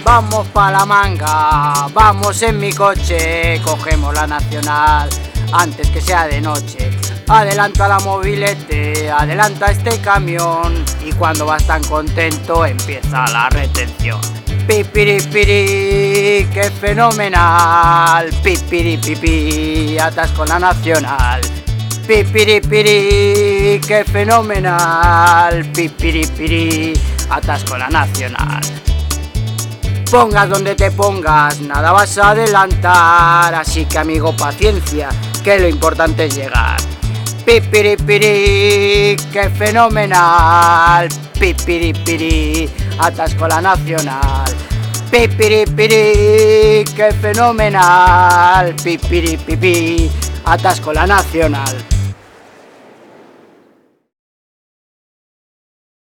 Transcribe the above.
Vamos pa' la manga, vamos en mi coche, cogemos la nacional antes que sea de noche. Adelanta la mobilete, adelanta este camión, y cuando vas tan contento empieza la retención. Pipiripiri, qué fenomenal, pipiripipi, atasco la nacional. Pipiripiri, qué fenomenal, pipiripiri, atasco la nacional. Pongas donde te pongas, nada vas a adelantar, así que amigo, paciencia, que lo importante es llegar. Pipiripiri, qué fenomenal, pipiripiri, atasco la nacional. Pipiripiri, qué fenomenal, pipiripipi, atasco la nacional.